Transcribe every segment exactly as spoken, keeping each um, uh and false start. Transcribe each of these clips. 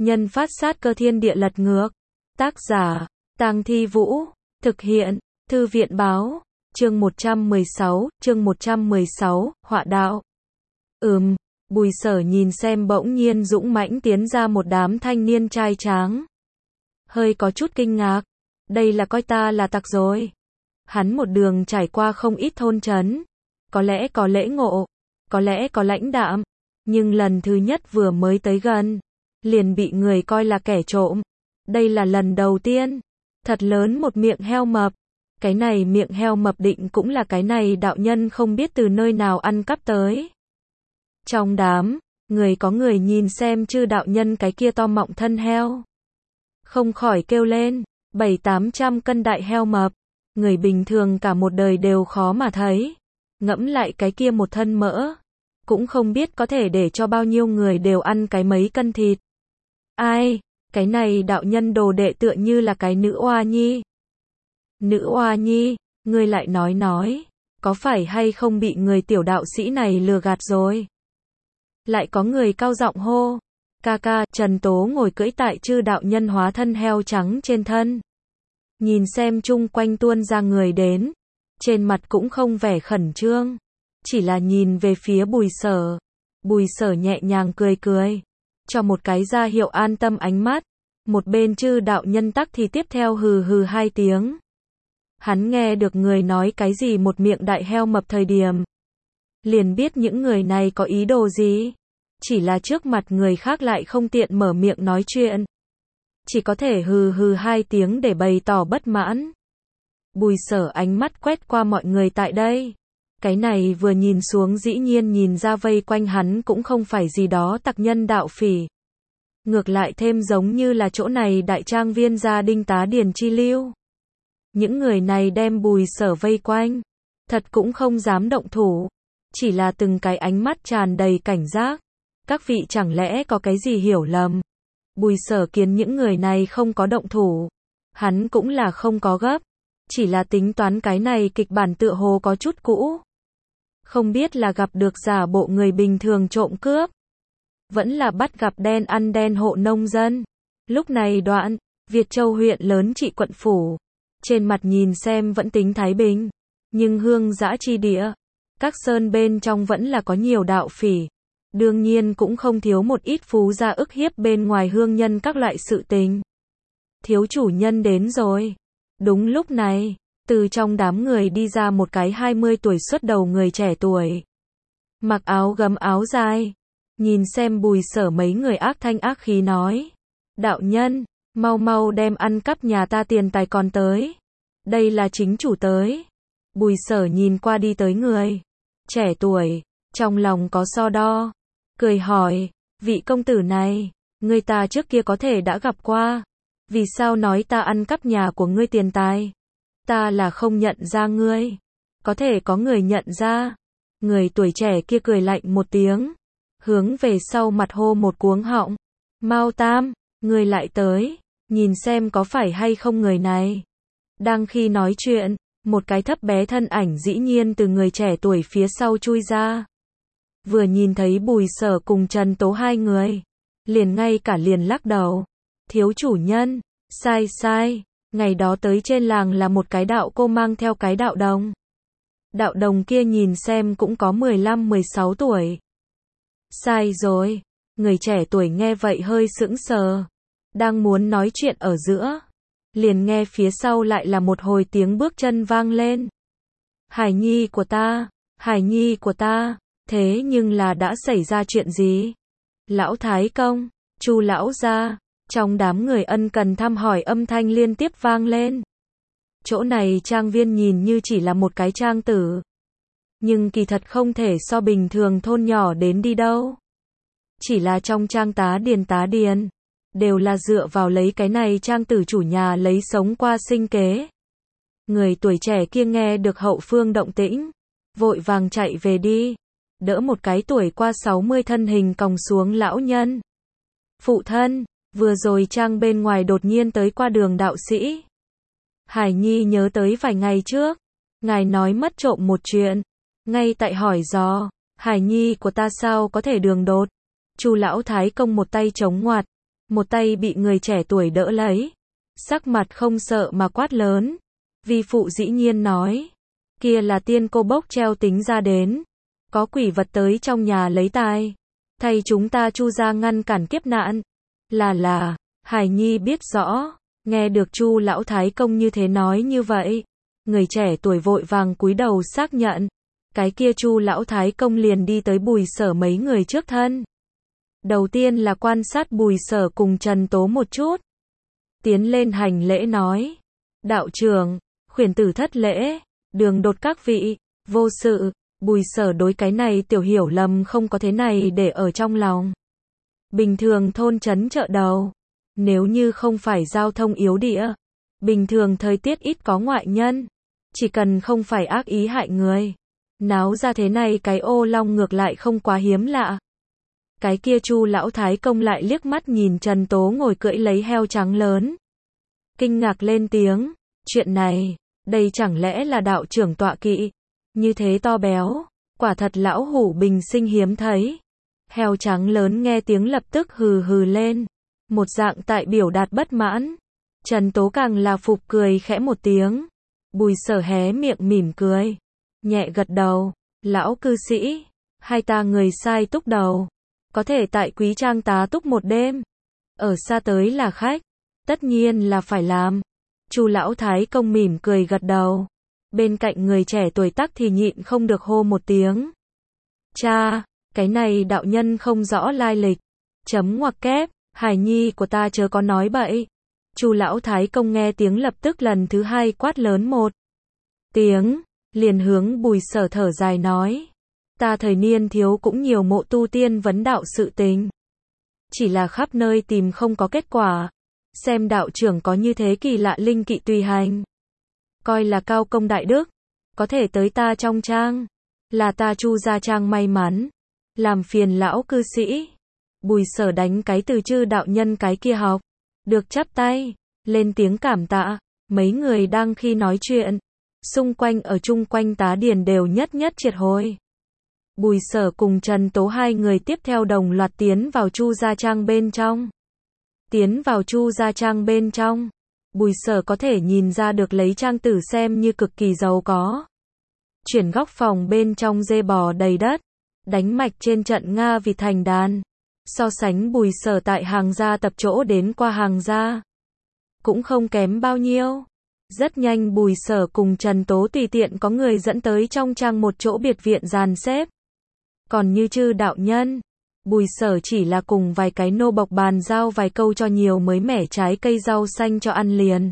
Nhân phát sát cơ thiên địa lật ngược. Tác giả, Tang Thi Vũ. Thực hiện, Thư viện báo. Chương một trăm mười sáu, chương một trăm mười sáu, họa đạo. Ừm, Bùi Sở nhìn xem bỗng nhiên dũng mãnh tiến ra một đám thanh niên trai tráng. Hơi có chút kinh ngạc. Đây là coi ta là tặc rồi. Hắn một đường trải qua không ít thôn trấn. Có lẽ có lễ ngộ, có lẽ có lãnh đạm. Nhưng lần thứ nhất vừa mới tới gần, liền bị người coi là kẻ trộm. Đây là lần đầu tiên. Thật lớn một miệng heo mập. Cái này miệng heo mập định cũng là cái này đạo nhân không biết từ nơi nào ăn cắp tới. Trong đám, người có người nhìn xem chư đạo nhân cái kia to mọng thân heo. Không khỏi kêu lên, bảy tám trăm cân đại heo mập. Người bình thường cả một đời đều khó mà thấy. Ngẫm lại cái kia một thân mỡ. Cũng không biết có thể để cho bao nhiêu người đều ăn cái mấy cân thịt. Ai, cái này đạo nhân đồ đệ tựa như là cái nữ oa nhi. Nữ oa nhi, ngươi lại nói nói, có phải hay không bị người tiểu đạo sĩ này lừa gạt rồi? Lại có người cao giọng hô, ca ca, Trần Tố ngồi cưỡi tại chư đạo nhân hóa thân heo trắng trên thân. Nhìn xem chung quanh tuôn ra người đến, trên mặt cũng không vẻ khẩn trương, chỉ là nhìn về phía Bùi Sở. Bùi Sở nhẹ nhàng cười cười, cho một cái ra hiệu an tâm ánh mắt. Một bên chư đạo nhân tắc thì tiếp theo hừ hừ hai tiếng. Hắn nghe được người nói cái gì một miệng đại heo mập thời điểm. Liền biết những người này có ý đồ gì. Chỉ là trước mặt người khác lại không tiện mở miệng nói chuyện. Chỉ có thể hừ hừ hai tiếng để bày tỏ bất mãn. Bùi Sở ánh mắt quét qua mọi người tại đây. Cái này vừa nhìn xuống dĩ nhiên nhìn ra vây quanh hắn cũng không phải gì đó tặc nhân đạo phỉ. Ngược lại thêm giống như là chỗ này đại trang viên gia đình tá điền chi lưu. Những người này đem Bùi Sở vây quanh. Thật cũng không dám động thủ. Chỉ là từng cái ánh mắt tràn đầy cảnh giác. Các vị chẳng lẽ có cái gì hiểu lầm. Bùi Sở kiến những người này không có động thủ. Hắn cũng là không có gấp. Chỉ là tính toán cái này kịch bản tựa hồ có chút cũ. Không biết là gặp được giả bộ người bình thường trộm cướp. Vẫn là bắt gặp đen ăn đen hộ nông dân. Lúc này đoạn, Việt Châu huyện lớn trị quận phủ. Trên mặt nhìn xem vẫn tính thái bình. Nhưng hương dã chi địa. Các sơn bên trong vẫn là có nhiều đạo phỉ. Đương nhiên cũng không thiếu một ít phú gia ức hiếp bên ngoài hương nhân các loại sự tình. Thiếu chủ nhân đến rồi. Đúng lúc này, từ trong đám người đi ra một cái hai mươi tuổi xuất đầu người trẻ tuổi. Mặc áo gấm áo dài. Nhìn xem Bùi Sở mấy người ác thanh ác khí nói. Đạo nhân, mau mau đem ăn cắp nhà ta tiền tài còn tới. Đây là chính chủ tới. Bùi Sở nhìn qua đi tới người trẻ tuổi, trong lòng có so đo. Cười hỏi, vị công tử này, người ta trước kia có thể đã gặp qua. Vì sao nói ta ăn cắp nhà của ngươi tiền tài? Ta là không nhận ra ngươi. Có thể có người nhận ra. Người tuổi trẻ kia cười lạnh một tiếng. Hướng về sau mặt hô một cuống họng. Mao Tam, ngươi lại tới. Nhìn xem có phải hay không người này. Đang khi nói chuyện, một cái thấp bé thân ảnh dĩ nhiên từ người trẻ tuổi phía sau chui ra. Vừa nhìn thấy Bùi Sở cùng Trần Tố hai người. Liền ngay cả liền lắc đầu. Thiếu chủ nhân, sai sai, ngày đó tới trên làng là một cái đạo cô mang theo cái đạo đồng. Đạo đồng kia nhìn xem cũng có mười lăm mười sáu tuổi. Sai rồi, người trẻ tuổi nghe vậy hơi sững sờ. Đang muốn nói chuyện ở giữa. Liền nghe phía sau lại là một hồi tiếng bước chân vang lên. Hải nhi của ta, Hải nhi của ta, thế nhưng là đã xảy ra chuyện gì? Lão Thái Công, Chu lão gia. Trong đám người ân cần thăm hỏi âm thanh liên tiếp vang lên. Chỗ này trang viên nhìn như chỉ là một cái trang tử. Nhưng kỳ thật không thể so bình thường thôn nhỏ đến đi đâu. Chỉ là trong trang tá điền tá điền. Đều là dựa vào lấy cái này trang tử chủ nhà lấy sống qua sinh kế. Người tuổi trẻ kia nghe được hậu phương động tĩnh. Vội vàng chạy về đi. Đỡ một cái tuổi qua sáu mươi thân hình còng xuống lão nhân. Phụ thân. Vừa rồi trang bên ngoài đột nhiên tới qua đường đạo sĩ. Hải nhi nhớ tới vài ngày trước. Ngài nói mất trộm một chuyện. Ngay tại hỏi dò. Hải nhi của ta sao có thể đường đột. Chu lão thái công một tay chống ngoặt. một tay bị người trẻ tuổi đỡ lấy, sắc mặt không sợ mà quát lớn. Vi phụ dĩ nhiên nói, kia là tiên cô bốc treo tính ra đến, có quỷ vật tới trong nhà lấy tài, thay chúng ta Chu gia ngăn cản kiếp nạn. Là là, Hải Nhi biết rõ, nghe được Chu lão thái công như thế nói như vậy, người trẻ tuổi vội vàng cúi đầu xác nhận, cái kia Chu lão thái công liền đi tới Bùi Sở mấy người trước thân. Đầu tiên là quan sát Bùi Sở cùng Trần Tố một chút, tiến lên hành lễ nói, đạo trưởng, khuyển tử thất lễ, đường đột các vị, vô sự. Bùi Sở đối cái này tiểu hiểu lầm không có thế này để ở trong lòng. Bình thường thôn trấn chợ đầu, nếu như không phải giao thông yếu địa, bình thường thời tiết ít có ngoại nhân, chỉ cần không phải ác ý hại người, náo ra thế này cái ô long ngược lại không quá hiếm lạ. Cái kia Chu lão thái công lại liếc mắt nhìn Trần Tố ngồi cưỡi lấy heo trắng lớn, kinh ngạc lên tiếng, chuyện này, đây chẳng lẽ là đạo trưởng tọa kỵ, như thế to béo, quả thật lão hủ bình sinh hiếm thấy. Heo trắng lớn nghe tiếng lập tức hừ hừ lên, một dạng tại biểu đạt bất mãn. Trần Tố càng là phục cười khẽ một tiếng. Bùi Sở hé miệng mỉm cười, nhẹ gật đầu, lão cư sĩ, hai ta người sai túc đầu, có thể tại Quý Trang tá túc một đêm, ở xa tới là khách, tất nhiên là phải làm. Chu lão thái công mỉm cười gật đầu, bên cạnh người trẻ tuổi tắc thì nhịn không được hô một tiếng. Cha, cái này đạo nhân không rõ lai lịch, chấm ngoặc kép, Hải Nhi của ta chớ có nói bậy. Chu lão thái công nghe tiếng lập tức lần thứ hai quát lớn một tiếng, liền hướng Bùi Sở thở dài nói, ta thời niên thiếu cũng nhiều mộ tu tiên vấn đạo sự tình, chỉ là khắp nơi tìm không có kết quả, xem đạo trưởng có như thế kỳ lạ linh kỵ tùy hành, coi là cao công đại đức, có thể tới ta trong trang, là ta Chu gia trang may mắn, làm phiền lão cư sĩ. Bùi Sở đánh cái từ chư đạo nhân cái kia học, được chắp tay, lên tiếng cảm tạ. Mấy người đang khi nói chuyện, xung quanh ở chung quanh tá điền đều nhất nhất triệt hồi. Bùi Sở cùng Trần Tố hai người tiếp theo đồng loạt tiến vào Chu gia trang bên trong. Tiến vào Chu gia trang bên trong, Bùi Sở có thể nhìn ra được lấy trang tử xem như cực kỳ giàu có. Chuyển góc phòng bên trong dê bò đầy đất, đánh mạch trên trận Nga vịt thành đàn. So sánh Bùi Sở tại hàng gia tập chỗ đến qua hàng gia, cũng không kém bao nhiêu. Rất nhanh Bùi Sở cùng Trần Tố tùy tiện có người dẫn tới trong trang một chỗ biệt viện dàn xếp. Còn như chư đạo nhân, Bùi Sở chỉ là cùng vài cái nô bộc bàn giao vài câu cho nhiều mới mẻ trái cây rau xanh cho ăn liền.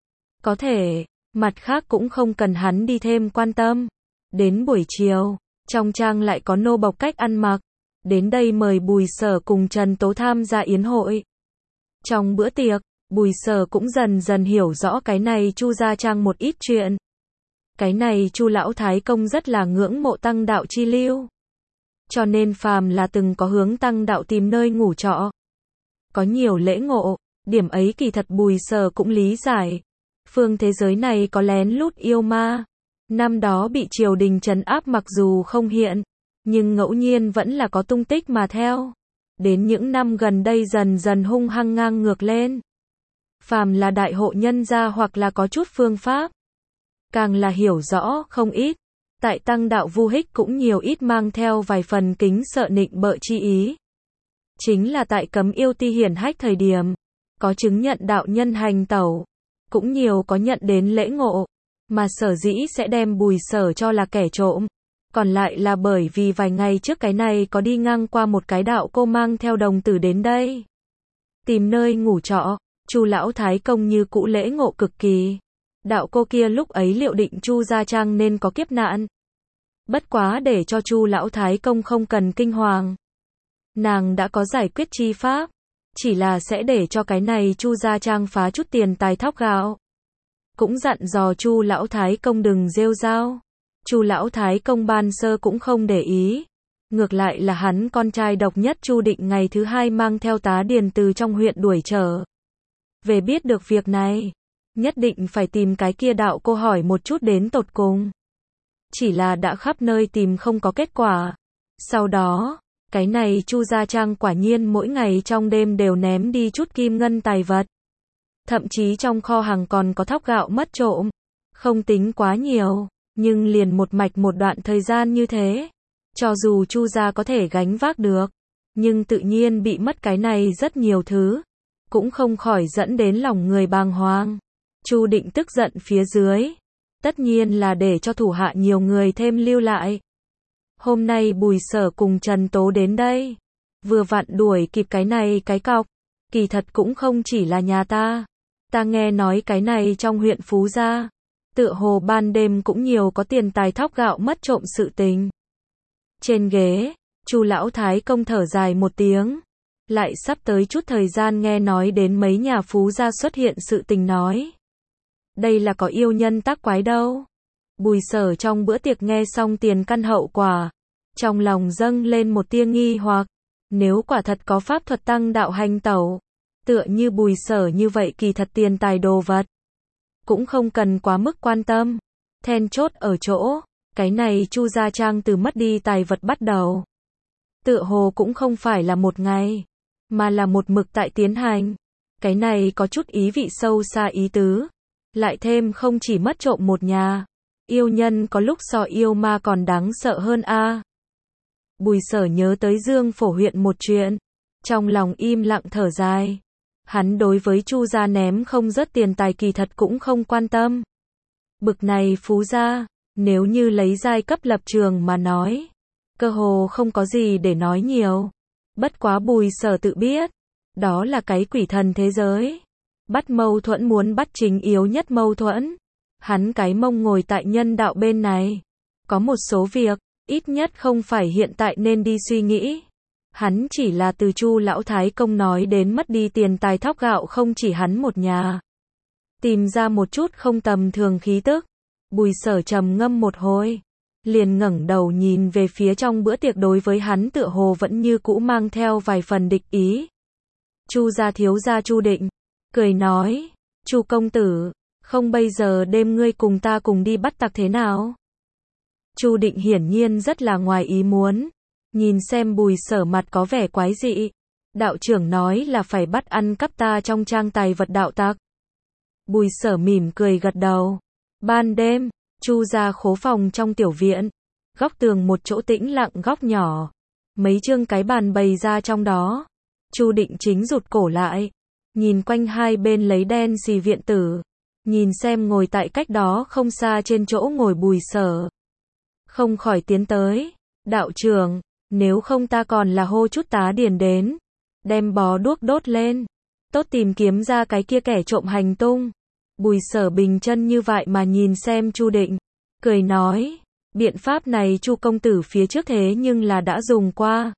Có thể, mặt khác cũng không cần hắn đi thêm quan tâm. Đến buổi chiều, trong trang lại có nô bộc cách ăn mặc, đến đây mời Bùi Sở cùng Trần Tố tham gia yến hội. Trong bữa tiệc, Bùi Sở cũng dần dần hiểu rõ cái này Chu gia trang một ít chuyện. Cái này Chu lão thái công rất là ngưỡng mộ tăng đạo chi lưu, cho nên phàm là từng có hướng tăng đạo tìm nơi ngủ trọ, có nhiều lễ ngộ, điểm ấy kỳ thật Bùi Sở cũng lý giải. Phương thế giới này có lén lút yêu ma, năm đó bị triều đình trấn áp mặc dù không hiện, nhưng ngẫu nhiên vẫn là có tung tích mà theo. Đến những năm gần đây dần dần hung hăng ngang ngược lên. Phàm là đại hộ nhân gia hoặc là có chút phương pháp, càng là hiểu rõ không ít. Tại tăng đạo vu hích cũng nhiều ít mang theo vài phần kính sợ nịnh bợ chi ý. Chính là tại cấm yêu ti hiển hách thời điểm, có chứng nhận đạo nhân hành tẩu, cũng nhiều có nhận đến lễ ngộ, mà sở dĩ sẽ đem Bùi Sở cho là kẻ trộm. Còn lại là bởi vì vài ngày trước cái này có đi ngang qua một cái đạo cô mang theo đồng tử đến đây, tìm nơi ngủ trọ. Chu lão thái công như cũ lễ ngộ cực kỳ. Đạo cô kia lúc ấy liệu định Chu gia trang nên có kiếp nạn. Bất quá để cho Chu lão thái công không cần kinh hoàng, nàng đã có giải quyết chi pháp, chỉ là sẽ để cho cái này Chu gia trang phá chút tiền tài thóc gạo. Cũng dặn dò Chu lão thái công đừng rêu rao. Chu lão thái công ban sơ cũng không để ý, ngược lại là hắn con trai độc nhất Chu Định ngày thứ hai mang theo tá điền từ trong huyện đuổi trở về. Biết được việc này, nhất định phải tìm cái kia đạo cô hỏi một chút đến tột cùng. Chỉ là đã khắp nơi tìm không có kết quả. Sau đó, Cái này Chu Gia Trang quả nhiên mỗi ngày trong đêm đều ném đi chút kim ngân tài vật. Thậm chí trong kho hàng còn có thóc gạo mất trộm. Không tính quá nhiều, nhưng liền một mạch một đoạn thời gian như thế. Cho dù Chu gia có thể gánh vác được, nhưng tự nhiên bị mất cái này rất nhiều thứ. Cũng không khỏi dẫn đến lòng người bàng hoàng. Chu Định tức giận phía dưới. Tất nhiên là để cho thủ hạ nhiều người thêm lưu lại. Hôm nay Bùi Sở cùng Trần Tố đến đây. Vừa vặn đuổi kịp cái này cái cọc. Kỳ thật cũng không chỉ là nhà ta. Ta nghe nói cái này trong huyện Phú Gia. Tựa hồ ban đêm cũng nhiều có tiền tài thóc gạo mất trộm sự tình. Trên ghế, Chu lão thái công thở dài một tiếng. Lại sắp tới chút thời gian nghe nói đến mấy nhà Phú Gia xuất hiện sự tình nói. Đây là có yêu nhân tác quái đâu. Bùi Sở trong bữa tiệc nghe xong tiền căn hậu quả. Trong lòng dâng lên một tia nghi hoặc. Nếu quả thật có pháp thuật tăng đạo hành tẩu. Tựa như Bùi Sở như vậy kỳ thật tiền tài đồ vật. Cũng không cần quá mức quan tâm. Then chốt ở chỗ. Cái này Chu Gia Trang từ mất đi tài vật bắt đầu. Tựa hồ cũng không phải là một ngày. Mà là một mực tại tiến hành. Cái này có chút ý vị sâu xa ý tứ. Lại thêm không chỉ mất trộm một nhà. Yêu nhân có lúc so yêu ma còn đáng sợ hơn a. Bùi Sở nhớ tới Dương Phổ huyện một chuyện. Trong lòng im lặng thở dài. Hắn đối với Chu gia ném không rớt tiền tài kỳ thật cũng không quan tâm. Bực này Phú Gia, nếu như lấy giai cấp lập trường mà nói, cơ hồ không có gì để nói nhiều. Bất quá Bùi Sở tự biết, đó là cái quỷ thần thế giới. Bắt mâu thuẫn muốn bắt chính yếu nhất mâu thuẫn. Hắn cái mông ngồi tại nhân đạo bên này. Có một số việc, ít nhất không phải hiện tại nên đi suy nghĩ. Hắn chỉ là từ Chu lão thái công nói đến mất đi tiền tài thóc gạo không chỉ hắn một nhà. Tìm ra một chút không tầm thường khí tức. Bùi Sở trầm ngâm một hồi. Liền ngẩng đầu nhìn về phía trong bữa tiệc đối với hắn tựa hồ vẫn như cũ mang theo vài phần địch ý. Chu gia thiếu gia Chu Định. Cười nói. Chu công tử. Không bây giờ đêm ngươi cùng ta cùng đi bắt tặc thế nào? Chu Định hiển nhiên rất là ngoài ý muốn. Nhìn xem Bùi Sở mặt có vẻ quái dị. Đạo trưởng nói là phải bắt ăn cắp ta trong trang tài vật đạo tặc. Bùi Sở mỉm cười gật đầu. Ban đêm, Chu gia khố phòng trong tiểu viện. Góc tường một chỗ tĩnh lặng góc nhỏ. Mấy chương cái bàn bày ra trong đó. Chu Định chính rụt cổ lại. Nhìn quanh hai bên lấy đen xì viện tử. Nhìn xem ngồi tại cách đó không xa trên chỗ ngồi Bùi Sở. Không khỏi tiến tới. Đạo trưởng, nếu không ta còn là hô chút tá điền đến. Đem bó đuốc đốt lên. Tốt tìm kiếm ra cái kia kẻ trộm hành tung. Bùi Sở bình chân như vậy mà nhìn xem Chu Định. Cười nói. Biện pháp này Chu công tử phía trước thế nhưng là đã dùng qua.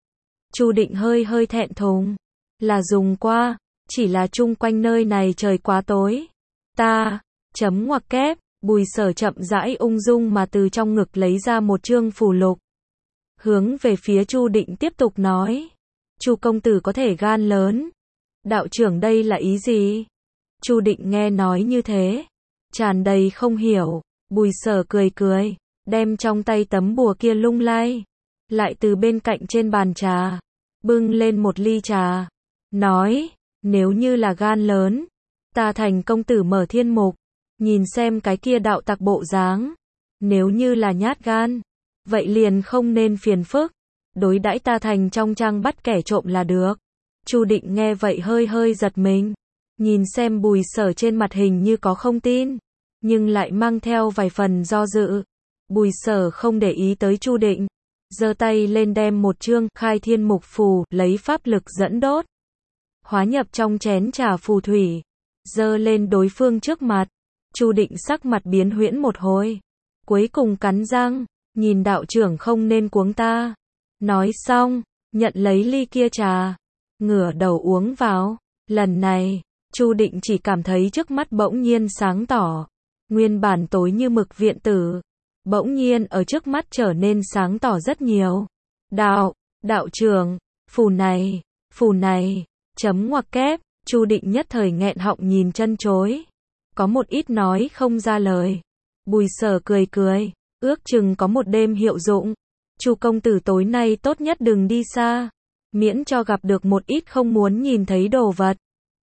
Chu Định hơi hơi thẹn thùng. Là dùng qua. Chỉ là chung quanh nơi này trời quá tối. Ta. Chấm ngoặc kép. Bùi Sở chậm rãi ung dung mà từ trong ngực lấy ra một chương phù lục. Hướng về phía Chu Định tiếp tục nói. Chu công tử có thể gan lớn. Đạo trưởng đây là ý gì? Chu Định nghe nói như thế. Tràn đầy không hiểu. Bùi Sở cười cười. Đem trong tay tấm bùa kia lung lay. Lại từ bên cạnh trên bàn trà. Bưng lên một ly trà. Nói. Nếu như là gan lớn. Ta thành công tử mở thiên mục. Nhìn xem cái kia đạo tặc bộ dáng. Nếu như là nhát gan. Vậy liền không nên phiền phức. Đối đãi ta thành trong trang bắt kẻ trộm là được. Chu Định nghe vậy hơi hơi giật mình. Nhìn xem Bùi Sở trên mặt hình như có không tin. Nhưng lại mang theo vài phần do dự. Bùi Sở không để ý tới Chu Định. Giơ tay lên đem một chương khai thiên mục phù lấy pháp lực dẫn đốt. Hóa nhập trong chén trà phù thủy. Giơ lên đối phương trước mặt. Chu Định sắc mặt biến huyễn một hồi. Cuối cùng cắn răng. Nhìn đạo trưởng không nên cuống ta. Nói xong. Nhận lấy ly kia trà. Ngửa đầu uống vào. Lần này. Chu Định chỉ cảm thấy trước mắt bỗng nhiên sáng tỏ. Nguyên bản tối như mực viện tử. Bỗng nhiên ở trước mắt trở nên sáng tỏ rất nhiều. Đạo. Đạo trưởng. Phù này. Phù này. Chấm ngoặc kép. Chu Định nhất thời nghẹn họng nhìn chân chối. Có một ít nói không ra lời. Bùi Sở cười cười. Ước chừng có một đêm hiệu dụng. Chu công tử tối nay tốt nhất đừng đi xa, miễn cho gặp được một ít không muốn nhìn thấy đồ vật.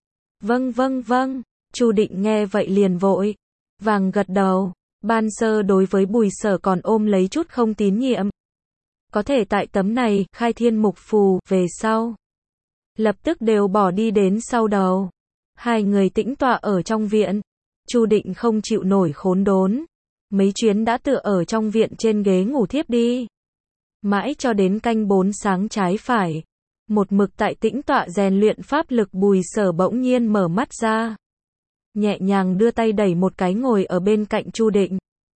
Vâng vâng vâng, Chu Định nghe vậy liền vội vàng gật đầu. Ban sơ đối với Bùi Sở còn ôm lấy chút không tín nhiệm. Có thể tại tấm này khai thiên mục phù về sau, lập tức đều bỏ đi đến sau đầu. Hai người tĩnh tọa ở trong viện. Chu Định không chịu nổi khốn đốn, mấy chuyến đã tựa ở trong viện trên ghế ngủ thiếp đi. Mãi cho đến canh bốn sáng trái phải, một mực tại tĩnh tọa rèn luyện pháp lực Bùi Sở bỗng nhiên mở mắt ra, nhẹ nhàng đưa tay đẩy một cái ngồi ở bên cạnh Chu Định.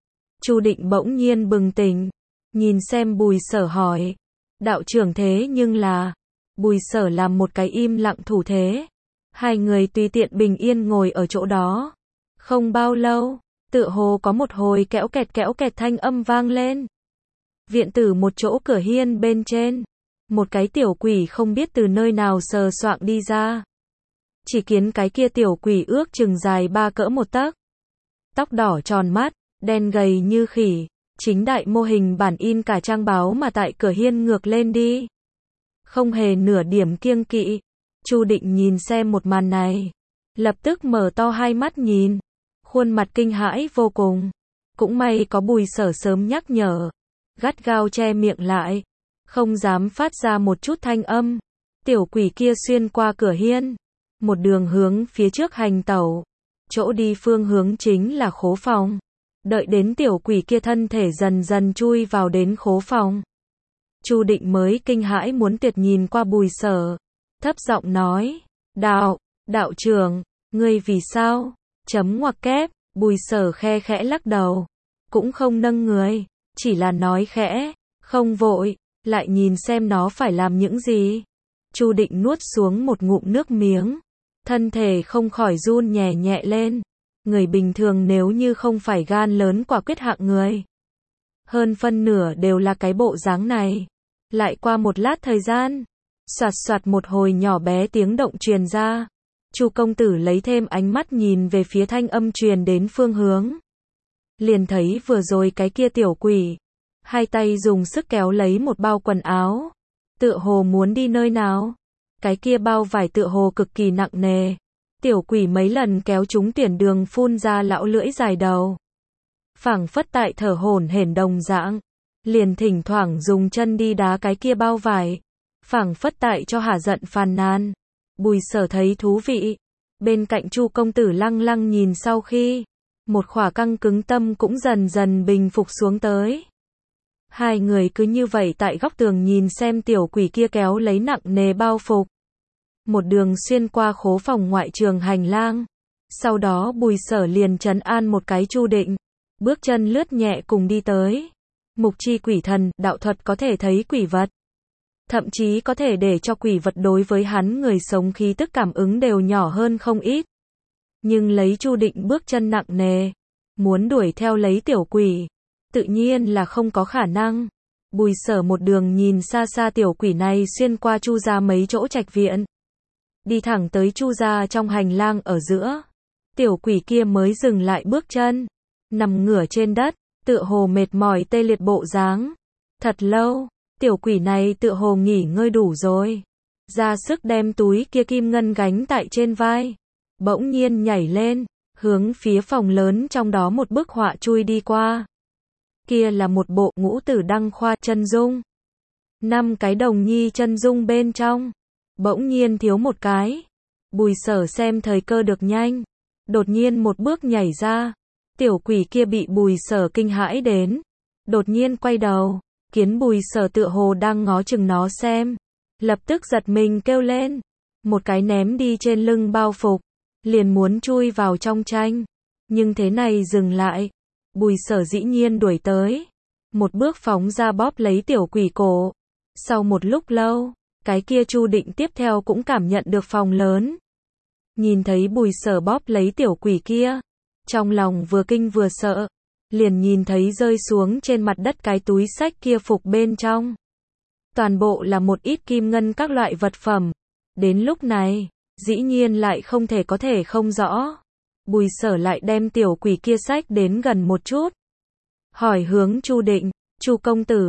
Chu Định bỗng nhiên bừng tỉnh, nhìn xem Bùi Sở hỏi, đạo trưởng thế nhưng là. Bùi Sở làm một cái im lặng thủ thế. Hai người tùy tiện bình yên ngồi ở chỗ đó. Không bao lâu, tựa hồ có một hồi kéo kẹt kéo kẹt thanh âm vang lên. Viện tử một chỗ cửa hiên bên trên, một cái tiểu quỷ không biết từ nơi nào sờ soạng đi ra. Chỉ kiến cái kia tiểu quỷ ước chừng dài ba cỡ một tấc, tóc đỏ tròn mắt, đen gầy như khỉ, chính đại mô hình bản in cả trang báo mà tại cửa hiên ngược lên đi. Không hề nửa điểm kiêng kỵ. Chu Định nhìn xem một màn này, lập tức mở to hai mắt nhìn, khuôn mặt kinh hãi vô cùng. Cũng may có Bùi Sở sớm nhắc nhở, gắt gao che miệng lại, không dám phát ra một chút thanh âm. Tiểu quỷ kia xuyên qua cửa hiên, một đường hướng phía trước hành tẩu, chỗ đi phương hướng chính là khố phòng. Đợi đến tiểu quỷ kia thân thể dần dần chui vào đến khố phòng, Chu Định mới kinh hãi muốn tuyệt nhìn qua Bùi Sở, thấp giọng nói, đạo, đạo trưởng, ngươi vì sao, chấm ngoặc kép. Bùi Sở khe khẽ lắc đầu, cũng không nâng người, chỉ là nói khẽ, không vội, lại nhìn xem nó phải làm những gì. Chu Định nuốt xuống một ngụm nước miếng, thân thể không khỏi run nhẹ nhẹ lên. Người bình thường nếu như không phải gan lớn quả quyết hạng người, hơn phân nửa đều là cái bộ dáng này. Lại qua một lát thời gian, soạt soạt một hồi nhỏ bé tiếng động truyền ra. Chu công tử lấy thêm ánh mắt nhìn về phía thanh âm truyền đến phương hướng, liền thấy vừa rồi cái kia tiểu quỷ, hai tay dùng sức kéo lấy một bao quần áo, tựa hồ muốn đi nơi nào. Cái kia bao vải tựa hồ cực kỳ nặng nề. Tiểu quỷ mấy lần kéo chúng tuyển đường phun ra lão lưỡi dài đầu, phảng phất tại thở hổn hển đồng dạng, liền thỉnh thoảng dùng chân đi đá cái kia bao vải, phảng phất tại cho hả giận phàn nàn. Bùi Sở thấy thú vị, bên cạnh Chu công tử lăng lăng nhìn, sau khi một khỏa căng cứng tâm cũng dần dần bình phục xuống tới. Hai người cứ như vậy tại góc tường nhìn xem tiểu quỷ kia kéo lấy nặng nề bao phục, một đường xuyên qua khố phòng ngoại trường hành lang. Sau đó Bùi Sở liền trấn an một cái Chu Định, bước chân lướt nhẹ cùng đi tới. Mục chi quỷ thần, đạo thuật có thể thấy quỷ vật, thậm chí có thể để cho quỷ vật đối với hắn người sống khí tức cảm ứng đều nhỏ hơn không ít. Nhưng lấy Chu Định bước chân nặng nề, muốn đuổi theo lấy tiểu quỷ, tự nhiên là không có khả năng. Bùi Sở một đường nhìn xa xa tiểu quỷ này xuyên qua Chu gia mấy chỗ trạch viện, đi thẳng tới Chu gia trong hành lang ở giữa. Tiểu quỷ kia mới dừng lại bước chân, nằm ngửa trên đất, tựa hồ mệt mỏi tê liệt bộ dáng. Thật lâu, tiểu quỷ này tựa hồ nghỉ ngơi đủ rồi, ra sức đem túi kia kim ngân gánh tại trên vai, bỗng nhiên nhảy lên, hướng phía phòng lớn trong đó một bức họa chui đi qua. Kia là một bộ ngũ tử đăng khoa chân dung. Năm cái đồng nhi chân dung bên trong, bỗng nhiên thiếu một cái. Bùi Sở xem thời cơ được nhanh, đột nhiên một bước nhảy ra. Tiểu quỷ kia bị Bùi Sở kinh hãi đến, đột nhiên quay đầu, kiến Bùi Sở tựa hồ đang ngó chừng nó xem, lập tức giật mình kêu lên, một cái ném đi trên lưng bao phục, liền muốn chui vào trong tranh. Nhưng thế này dừng lại, Bùi Sở dĩ nhiên đuổi tới, một bước phóng ra bóp lấy tiểu quỷ cổ. Sau một lúc lâu, cái kia Chu Định tiếp theo cũng cảm nhận được phòng lớn. Nhìn thấy Bùi Sở bóp lấy tiểu quỷ kia, trong lòng vừa kinh vừa sợ, liền nhìn thấy rơi xuống trên mặt đất cái túi xách kia phục bên trong. Toàn bộ là một ít kim ngân các loại vật phẩm. Đến lúc này, dĩ nhiên lại không thể có thể không rõ. Bùi Sở lại đem tiểu quỷ kia xách đến gần một chút, hỏi hướng Chu Định, Chu công tử,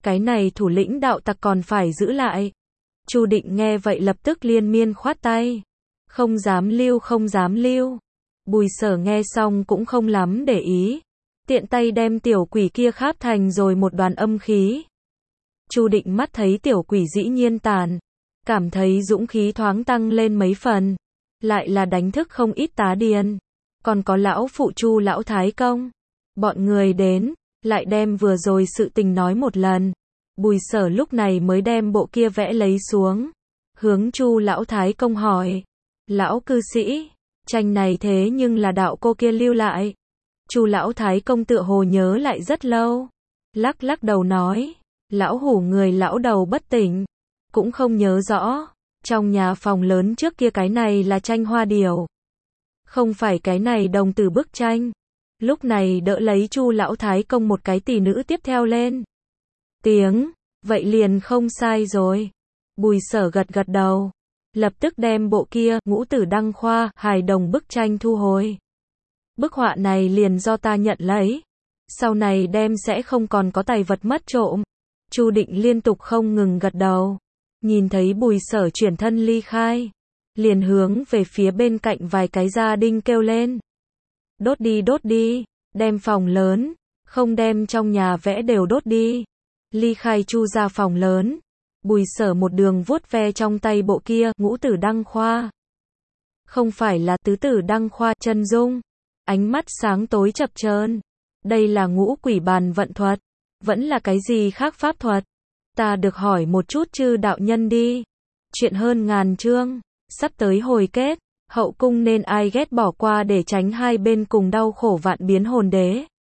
cái này thủ lĩnh đạo tặc còn phải giữ lại. Chu Định nghe vậy lập tức liên miên khoát tay. Không dám lưu không dám lưu. Bùi Sở nghe xong cũng không lắm để ý. Tiện tay đem tiểu quỷ kia kháp thành rồi một đoàn âm khí. Chu Định mắt thấy tiểu quỷ dĩ nhiên tàn. Cảm thấy dũng khí thoáng tăng lên mấy phần. Lại là đánh thức không ít tá điền. Còn có lão phụ Chu lão thái công. Bọn người đến, lại đem vừa rồi sự tình nói một lần. Bùi Sở lúc này mới đem bộ kia vẽ lấy xuống. Hướng Chu lão thái công hỏi. Lão cư sĩ, tranh này thế nhưng là đạo cô kia lưu lại. Chu lão thái công tựa hồ nhớ lại rất lâu. Lắc lắc đầu nói. Lão hủ người lão đầu bất tỉnh. Cũng không nhớ rõ. Trong nhà phòng lớn trước kia cái này là tranh hoa điểu. Không phải cái này đồng tử bức tranh. Lúc này đỡ lấy Chu lão thái công một cái tỷ nữ tiếp theo lên. Tiếng, vậy liền không sai rồi. Bùi Sở gật gật đầu. Lập tức đem bộ kia, ngũ tử đăng khoa, hài đồng bức tranh thu hồi. Bức họa này liền do ta nhận lấy. Sau này đem sẽ không còn có tài vật mất trộm. Chu Định liên tục không ngừng gật đầu. Nhìn thấy Bùi Sở chuyển thân ly khai. Liền hướng về phía bên cạnh vài cái gia đình kêu lên. Đốt đi đốt đi, đem phòng lớn, không đem trong nhà vẽ đều đốt đi. Ly khai Chu ra phòng lớn. Bùi Sở một đường vuốt ve trong tay bộ kia, ngũ tử đăng khoa. Không phải là tứ tử đăng khoa, chân dung. Ánh mắt sáng tối chập chờn. Đây là ngũ quỷ bàn vận thuật. Vẫn là cái gì khác pháp thuật? Ta được hỏi một chút chư đạo nhân đi. Chuyện hơn ngàn chương. Sắp tới hồi kết. Hậu cung nên ai ghét bỏ qua để tránh hai bên cùng đau khổ vạn biến hồn đế.